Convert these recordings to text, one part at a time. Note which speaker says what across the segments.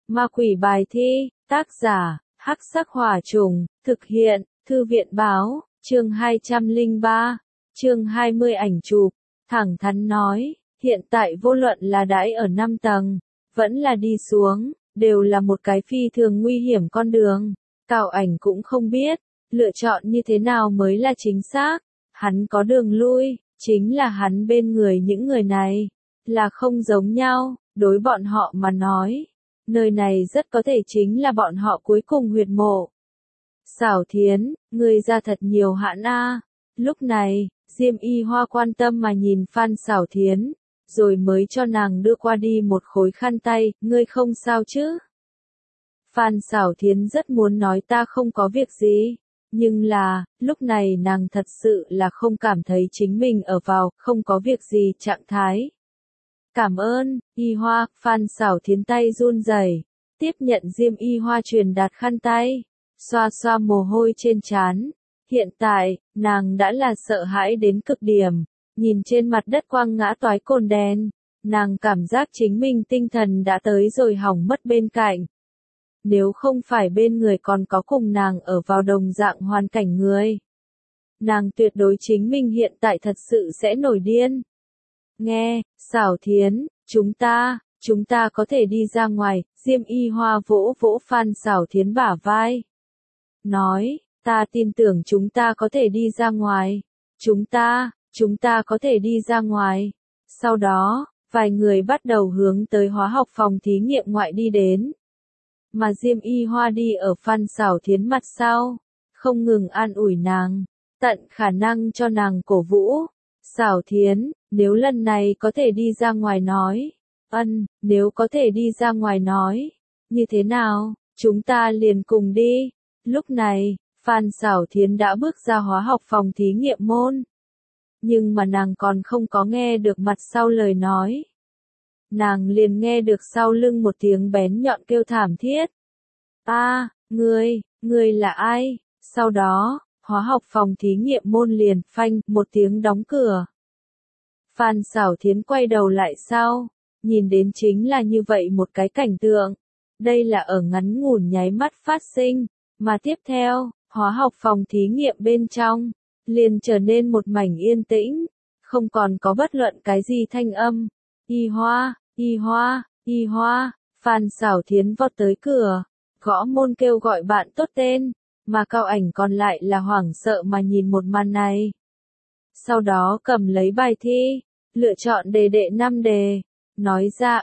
Speaker 1: Ma quỷ bài thi, tác giả, Hắc Sắc Hỏa Trùng, thực hiện, Thư viện báo, chương 203, chương 20 ảnh chụp, thẳng thắn nói, hiện tại vô luận là đãi ở 5 tầng, vẫn là đi xuống, đều là một cái phi thường nguy hiểm con đường, Cao Ảnh cũng không biết, lựa chọn như thế nào mới là chính xác, hắn có đường lui, chính là hắn bên người những người này, là không giống nhau, đối bọn họ mà nói. Nơi này rất có thể chính là bọn họ cuối cùng huyệt mộ. Xảo Thiến, người ra thật nhiều hãn a. Lúc này, Diêm Y Hoa quan tâm mà nhìn Phan Xảo Thiến, rồi mới cho nàng đưa qua đi một khối khăn tay, ngươi không sao chứ? Phan Xảo Thiến rất muốn nói ta không có việc gì, nhưng là, lúc này nàng thật sự là không cảm thấy chính mình ở vào, không có việc gì trạng thái. Cảm ơn, Y Hoa, Phan Xảo Thiến tay run rẩy, tiếp nhận Diêm Y Hoa truyền đạt khăn tay, xoa xoa mồ hôi trên trán. Hiện tại, nàng đã là sợ hãi đến cực điểm, nhìn trên mặt đất quang ngã toái cồn đen, nàng cảm giác chính mình tinh thần đã tới rồi hỏng mất bên cạnh. Nếu không phải bên người còn có cùng nàng ở vào đồng dạng hoàn cảnh người, nàng tuyệt đối chính mình hiện tại thật sự sẽ nổi điên. Nghe, Xảo Thiến, chúng ta có thể đi ra ngoài, Diêm Y Hoa vỗ vỗ Phan Xảo Thiến bả vai. Nói, ta tin tưởng chúng ta có thể đi ra ngoài. Chúng ta có thể đi ra ngoài. Sau đó, vài người bắt đầu hướng tới hóa học phòng thí nghiệm ngoại đi đến. Mà Diêm Y Hoa đi ở Phan Xảo Thiến mặt sau, không ngừng an ủi nàng, tận khả năng cho nàng cổ vũ. Xảo Thiến, nếu lần này có thể đi ra ngoài nói, nếu có thể đi ra ngoài nói, như thế nào, chúng ta liền cùng đi. Lúc này, Phan Xảo Thiến đã bước ra hóa học phòng thí nghiệm môn. Nhưng mà nàng còn không có nghe được mặt sau lời nói. Nàng liền nghe được sau lưng một tiếng bén nhọn kêu thảm thiết. Ngươi là ai? Sau đó, hóa học phòng thí nghiệm môn liền phanh một tiếng đóng cửa. Phan Xảo Thiến quay đầu lại sau, nhìn đến chính là như vậy một cái cảnh tượng. Đây là ở ngắn ngủn nháy mắt phát sinh, mà tiếp theo, hóa học phòng thí nghiệm bên trong, liền trở nên một mảnh yên tĩnh, không còn có bất luận cái gì thanh âm. Y Hoa, Phan Xảo Thiến vọt tới cửa, gõ môn kêu gọi bạn tốt tên, mà Cao Ảnh còn lại là hoảng sợ mà nhìn một màn này. Sau đó cầm lấy bài thi, lựa chọn đề đệ 5 đề, nói ra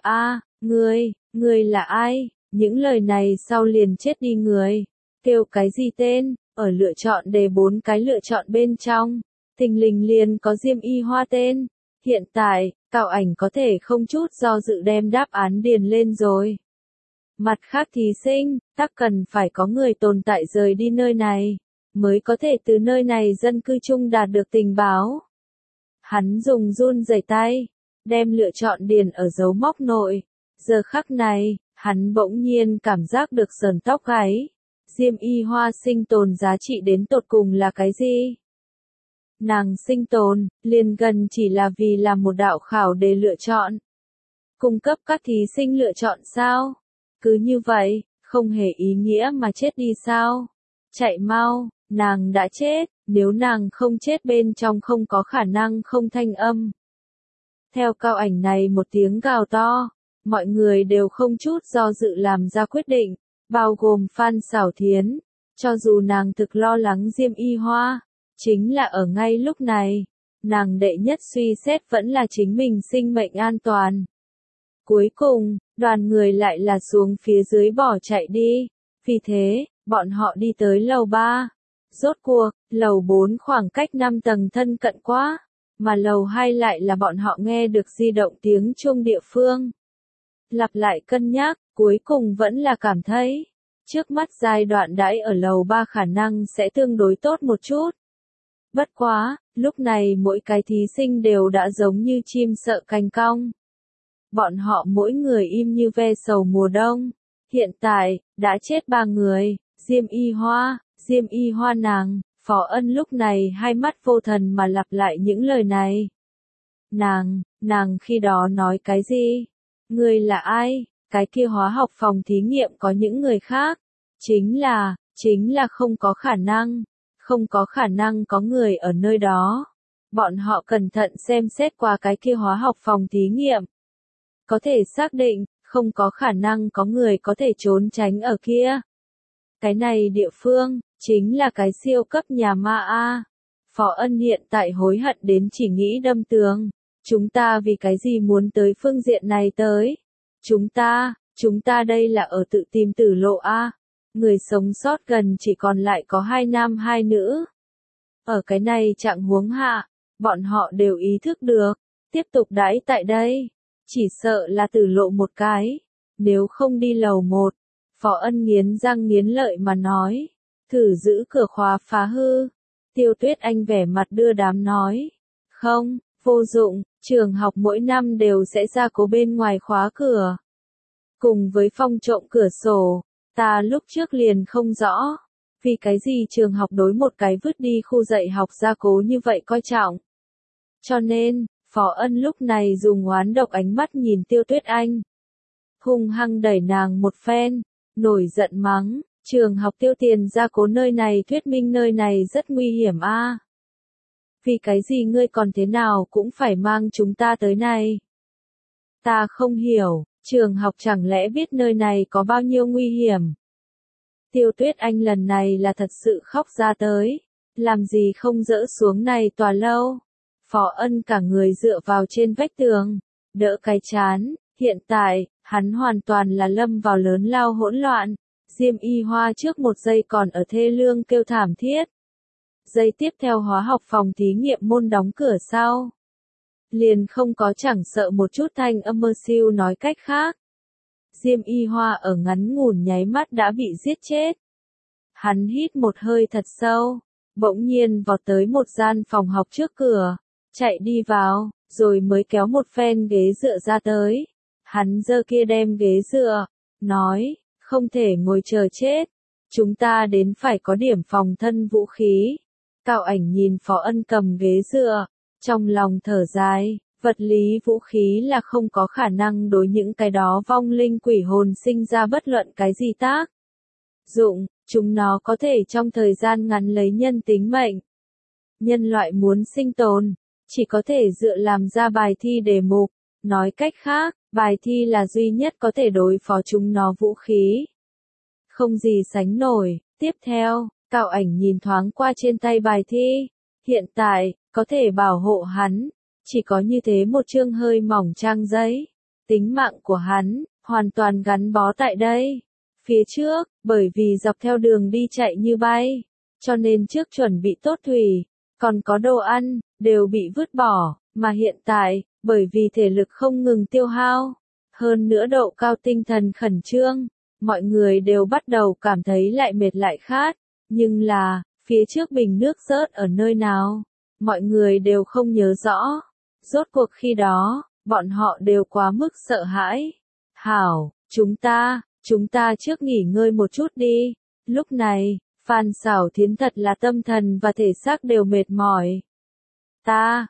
Speaker 1: ngươi là ai, những lời này sau liền chết đi người, kêu cái gì tên, ở lựa chọn đề 4 cái lựa chọn bên trong, thình lình liền có Diêm Y Hoa tên. Hiện tại, Cao Ảnh có thể không chút do dự đem đáp án điền lên rồi. Mặt khác thí sinh, tắc cần phải có người tồn tại rời đi nơi này, mới có thể từ nơi này dân cư chung đạt được tình báo. Hắn dùng run rẩy tay, đem lựa chọn điền ở dấu móc nội. Giờ khắc này, hắn bỗng nhiên cảm giác được sờn tóc gáy. Diêm Y Hoa sinh tồn giá trị đến tột cùng là cái gì? Nàng sinh tồn, liền gần chỉ là vì làm một đạo khảo đề lựa chọn. Cung cấp các thí sinh lựa chọn sao? Cứ như vậy, không hề ý nghĩa mà chết đi sao? Chạy mau, nàng đã chết, nếu nàng không chết bên trong không có khả năng không thanh âm. Theo Cao Ảnh này một tiếng gào to, mọi người đều không chút do dự làm ra quyết định, bao gồm Phan Xảo Thiến, cho dù nàng thực lo lắng Diêm Y Hoa, chính là ở ngay lúc này, nàng đệ nhất suy xét vẫn là chính mình sinh mệnh an toàn. Cuối cùng, đoàn người lại là xuống phía dưới bỏ chạy đi, vì thế, bọn họ đi tới lầu 3. Rốt cuộc, lầu 4 khoảng cách 5 tầng thân cận quá, mà lầu 2 lại là bọn họ nghe được di động tiếng chuông địa phương. Lặp lại cân nhắc, cuối cùng vẫn là cảm thấy, trước mắt giai đoạn đãi ở lầu 3 khả năng sẽ tương đối tốt một chút. Bất quá, lúc này mỗi cái thí sinh đều đã giống như chim sợ cành cong. Bọn họ mỗi người im như ve sầu mùa đông. Hiện tại, đã chết 3 người, Diêm Y Hoa nàng, Phó Ân lúc này hai mắt vô thần mà lặp lại những lời này. Nàng khi đó nói cái gì? Ngươi là ai? cái kia hóa học phòng thí nghiệm có những người khác. Chính là không có khả năng có người ở nơi đó. Bọn họ cẩn thận xem xét qua cái kia hóa học phòng thí nghiệm. Có thể xác định, không có khả năng có người có thể trốn tránh ở kia. Cái này địa phương, chính là cái siêu cấp nhà ma A. Phó Ân hiện tại hối hận đến chỉ nghĩ đâm tường. Chúng ta vì cái gì muốn tới phương diện này tới? Chúng ta đây là ở tự tìm tử lộ A. Người sống sót gần chỉ còn lại có 2 nam 2 nữ. Ở cái này trạng huống hạ, bọn họ đều ý thức được, tiếp tục đãi tại đây, chỉ sợ là tử lộ một cái, nếu không đi lầu 1. Phó Ân nghiến răng nghiến lợi mà nói, thử giữ cửa khóa phá hư. Tiêu Tuyết Anh vẻ mặt đưa đám nói, không, vô dụng, trường học mỗi năm đều sẽ ra cố bên ngoài khóa cửa. Cùng với phong trộm cửa sổ, ta lúc trước liền không rõ, vì cái gì trường học đối một cái vứt đi khu dạy học gia cố như vậy coi trọng. Cho nên, Phó Ân lúc này dùng oán độc ánh mắt nhìn Tiêu Tuyết Anh. Hung hăng đẩy nàng một phen, nổi giận mắng, trường học tiêu tiền gia cố nơi này thuyết minh nơi này rất nguy hiểm a. Vì cái gì ngươi còn thế nào cũng phải mang chúng ta tới này. Ta không hiểu, trường học chẳng lẽ biết nơi này có bao nhiêu nguy hiểm. Tiêu Tuyết Anh lần này là thật sự khóc ra tới, làm gì không dỡ xuống này tòa lâu. Phó Ân cả người dựa vào trên vách tường, đỡ cái chán, hiện tại, hắn hoàn toàn là lâm vào lớn lao hỗn loạn. Diêm Y Hoa trước một giây còn ở thê lương kêu thảm thiết. Giây tiếp theo hóa học phòng thí nghiệm môn đóng cửa sau. Liền không có chẳng sợ một chút thanh âm mơ siêu nói cách khác. Diêm Y Hoa ở ngắn ngủn nháy mắt đã bị giết chết. Hắn hít một hơi thật sâu, bỗng nhiên vọt tới một gian phòng học trước cửa, chạy đi vào, rồi mới kéo một phen ghế dựa ra tới. Hắn giơ kia đem ghế dựa, nói, không thể ngồi chờ chết. Chúng ta đến phải có điểm phòng thân vũ khí. Cao Ảnh nhìn Phó Ân cầm ghế dựa, trong lòng thở dài, vật lý vũ khí là không có khả năng đối những cái đó vong linh quỷ hồn sinh ra bất luận cái gì tác dụng, chúng nó có thể trong thời gian ngắn lấy nhân tính mệnh. Nhân loại muốn sinh tồn, chỉ có thể dựa làm ra bài thi đề mục, nói cách khác, bài thi là duy nhất có thể đối phó chúng nó vũ khí. Không gì sánh nổi. Tiếp theo, Cao Ảnh nhìn thoáng qua trên tay bài thi. Hiện tại, có thể bảo hộ hắn, chỉ có như thế một chương hơi mỏng trang giấy. Tính mạng của hắn, hoàn toàn gắn bó tại đây. Phía trước, bởi vì dọc theo đường đi chạy như bay, cho nên trước chuẩn bị tốt thủy, còn có đồ ăn, đều bị vứt bỏ, mà hiện tại, bởi vì thể lực không ngừng tiêu hao, hơn nữa độ cao tinh thần khẩn trương, mọi người đều bắt đầu cảm thấy lại mệt lại khát, nhưng là, phía trước bình nước rớt ở nơi nào, mọi người đều không nhớ rõ, rốt cuộc khi đó, bọn họ đều quá mức sợ hãi. Hảo, chúng ta trước nghỉ ngơi một chút đi. Lúc này, Phan Sảo Thiến thật là tâm thần và thể xác đều mệt mỏi. Ta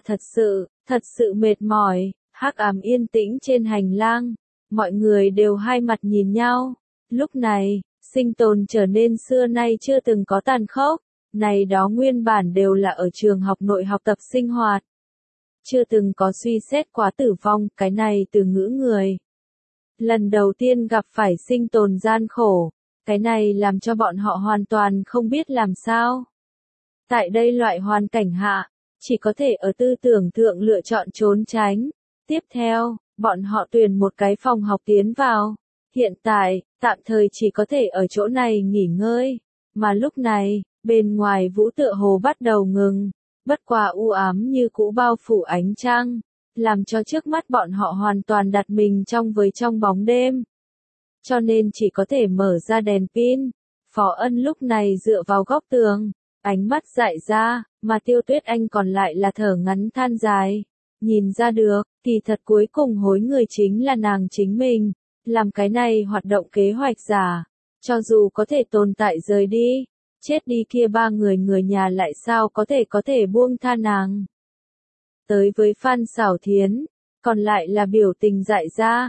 Speaker 1: thật sự mệt mỏi. Hắc ám yên tĩnh trên hành lang, mọi người đều hai mặt nhìn nhau. Lúc này, sinh tồn trở nên xưa nay chưa từng có tàn khốc. Này đó nguyên bản đều là ở trường học nội học tập sinh hoạt. Chưa từng có suy xét quá tử vong, cái này từ ngữ người. Lần đầu tiên gặp phải sinh tồn gian khổ, cái này làm cho bọn họ hoàn toàn không biết làm sao. Tại đây loại hoàn cảnh hạ, chỉ có thể ở tư tưởng thượng lựa chọn trốn tránh. Tiếp theo, bọn họ tuyển một cái phòng học tiến vào. Hiện tại, tạm thời chỉ có thể ở chỗ này nghỉ ngơi. Mà lúc này, bên ngoài vũ tựa hồ bắt đầu ngừng. Bất quá u ám như cũ bao phủ ánh trăng, làm cho trước mắt bọn họ hoàn toàn đặt mình trong bóng đêm. Cho nên chỉ có thể mở ra đèn pin. Phó Ân lúc này dựa vào góc tường, ánh mắt dại ra, mà Tiêu Tuyết Anh còn lại là thở ngắn than dài. Nhìn ra được, kỳ thật cuối cùng hối người chính là nàng chính mình, làm cái này hoạt động kế hoạch giả, cho dù có thể tồn tại rời đi, chết đi kia ba người nhà lại sao có thể buông tha nàng. Tới với Phan Sảo Thiến, còn lại là biểu tình dại ra.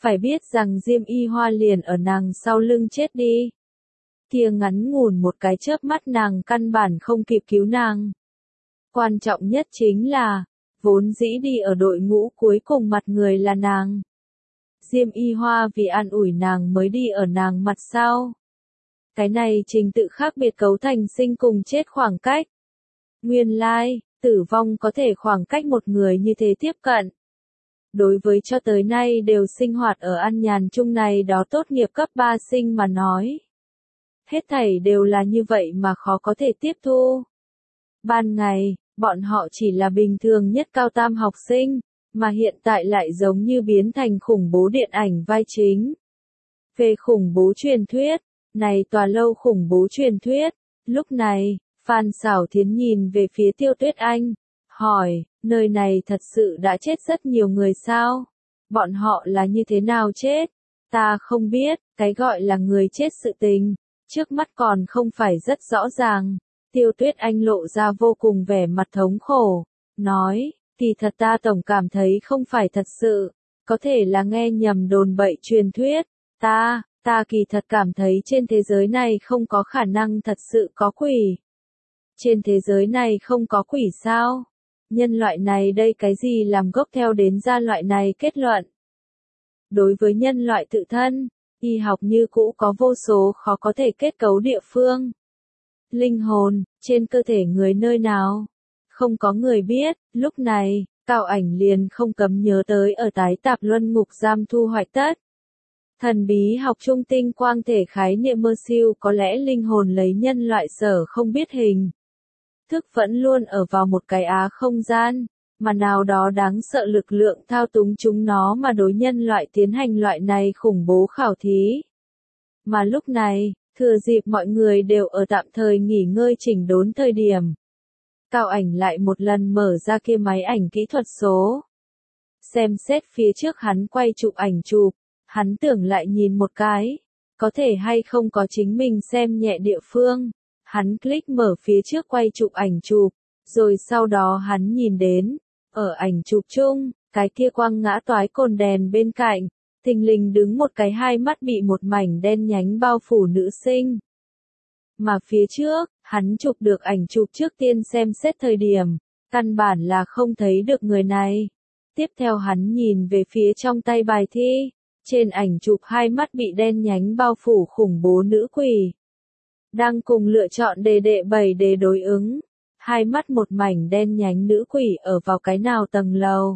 Speaker 1: Phải biết rằng Diêm Y Hoa liền ở nàng sau lưng chết đi. Kia ngắn ngủn một cái chớp mắt nàng căn bản không kịp cứu nàng. Quan trọng nhất chính là, vốn dĩ đi ở đội ngũ cuối cùng mặt người là nàng. Diêm Y Hoa vì an ủi nàng mới đi ở nàng mặt sau. Cái này trình tự khác biệt cấu thành sinh cùng chết khoảng cách. Nguyên lai, tử vong có thể khoảng cách một người như thế tiếp cận. Đối với cho tới nay đều sinh hoạt ở an nhàn chung này đó tốt nghiệp cấp 3 sinh mà nói. Hết thảy đều là như vậy mà khó có thể tiếp thu. Ban ngày, bọn họ chỉ là bình thường nhất cao tam học sinh, mà hiện tại lại giống như biến thành khủng bố điện ảnh vai chính. Về khủng bố truyền thuyết, này tòa lâu khủng bố truyền thuyết, lúc này, Phan Xảo Thiến nhìn về phía Tiêu Tuyết Anh, hỏi, nơi này thật sự đã chết rất nhiều người sao? Bọn họ là như thế nào chết? Ta không biết, cái gọi là người chết sự tình, trước mắt còn không phải rất rõ ràng. Tiêu Tuyết Anh lộ ra vô cùng vẻ mặt thống khổ, nói, kỳ thật ta tổng cảm thấy không phải thật sự, có thể là nghe nhầm đồn bậy truyền thuyết, ta kỳ thật cảm thấy trên thế giới này không có khả năng thật sự có quỷ. Trên thế giới này không có quỷ sao? Nhân loại này đây cái gì làm gốc theo đến ra loại này kết luận? Đối với nhân loại tự thân, y học như cũ có vô số khó có thể kết cấu địa phương. Linh hồn, trên cơ thể người nơi nào? Không có người biết, lúc này, Cao Ảnh liền không cấm nhớ tới ở tái tạp luân ngục giam thu hoạch tất. Thần bí học trung tinh quang thể khái niệm mơ siêu có lẽ linh hồn lấy nhân loại sở không biết hình. Thức vẫn luôn ở vào một cái không gian, mà nào đó đáng sợ lực lượng thao túng chúng nó mà đối nhân loại tiến hành loại này khủng bố khảo thí. Mà lúc này, thừa dịp mọi người đều ở tạm thời nghỉ ngơi chỉnh đốn thời điểm. Cao Ảnh lại một lần mở ra kia máy ảnh kỹ thuật số. Xem xét phía trước hắn quay chụp ảnh chụp, hắn tưởng lại nhìn một cái, có thể hay không có chính mình xem nhẹ địa phương. Hắn click mở phía trước quay chụp ảnh chụp, rồi sau đó hắn nhìn đến, ở ảnh chụp chung, cái kia quang ngã toái cồn đèn bên cạnh, thình lình đứng một cái hai mắt bị một mảnh đen nhánh bao phủ nữ sinh. Mà phía trước, hắn chụp được ảnh chụp trước tiên xem xét thời điểm, căn bản là không thấy được người này. Tiếp theo hắn nhìn về phía trong tay bài thi, trên ảnh chụp hai mắt bị đen nhánh bao phủ khủng bố nữ quỷ. Đang cùng lựa chọn đề đệ 7 để đối ứng, hai mắt một mảnh đen nhánh nữ quỷ ở vào cái nào tầng lầu.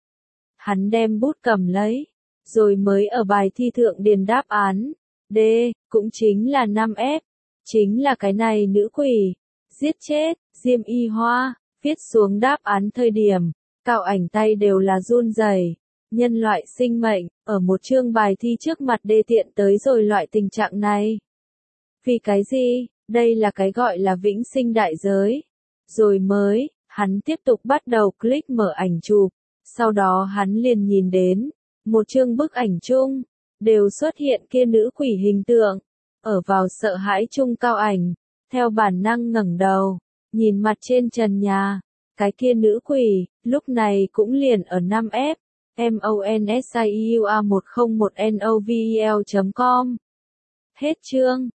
Speaker 1: Hắn đem bút cầm lấy, rồi mới ở bài thi thượng điền đáp án, D, cũng chính là 5F, chính là cái này nữ quỷ, giết chết, Diêm Y Hoa, viết xuống đáp án thời điểm, Cao Ảnh tay đều là run rẩy. Nhân loại sinh mệnh, ở một chương bài thi trước mặt đê tiện tới rồi loại tình trạng này. Vì cái gì, đây là cái gọi là vĩnh sinh đại giới. Rồi mới, hắn tiếp tục bắt đầu click mở ảnh chụp, sau đó hắn liền nhìn đến, một chương bức ảnh chung, đều xuất hiện kia nữ quỷ hình tượng. Ở vào sợ hãi chung Cao Ảnh, theo bản năng ngẩng đầu, nhìn mặt trên trần nhà, cái kia nữ quỷ, lúc này cũng liền ở 5F, MONSIUA101NOVEL.com. Hết chương.